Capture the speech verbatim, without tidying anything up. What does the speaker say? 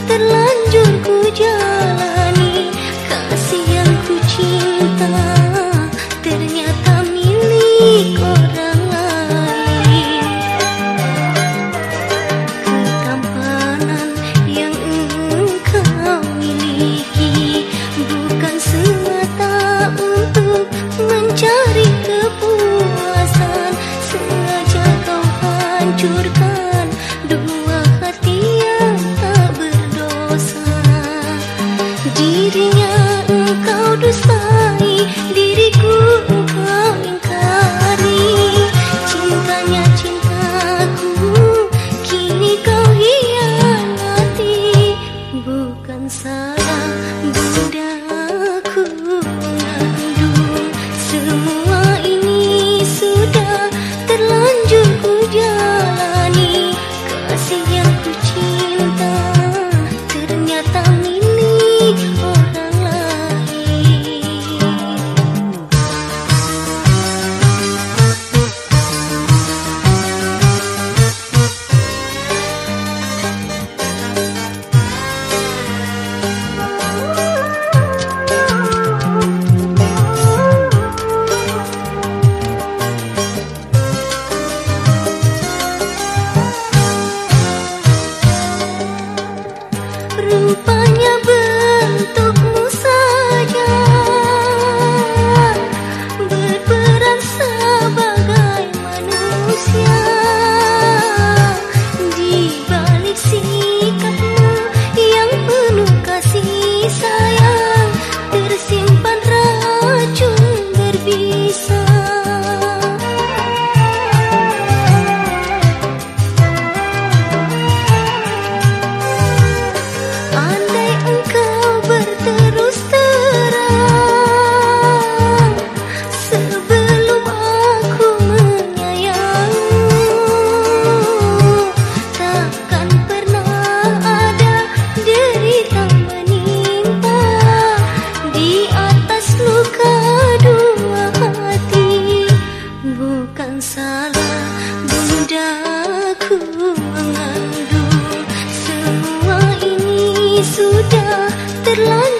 terlanjur ku jalani. Kasih yang ku cinta ternyata milik orang lain. Ketampanan yang engkau miliki bukan semata untuk mencari kepuasan. Sengaja kau hancurkan dua hati yang tak berdosa. Dirinya engkau dustai, diriku engkau ingkari. Cintanya cintaku, kini kau hianati. Bukan salah bunda ku mengandung. Semua ini sudah terlanjur ku jalani. Kasih yang ku cinta ternyata milik orang lain. Rupanya bentukmu saja berperan sebagai manusia. Di balik sikapmu yang penuh kasih sayang tersimpan racun berbisa. Andai engkau berterus terang sebelum aku menyayangmu, takkan pernah ada derita menimpa di atas luka dua hati. Bukan salah bundaku mengandung. Semua ini sudah terlanjur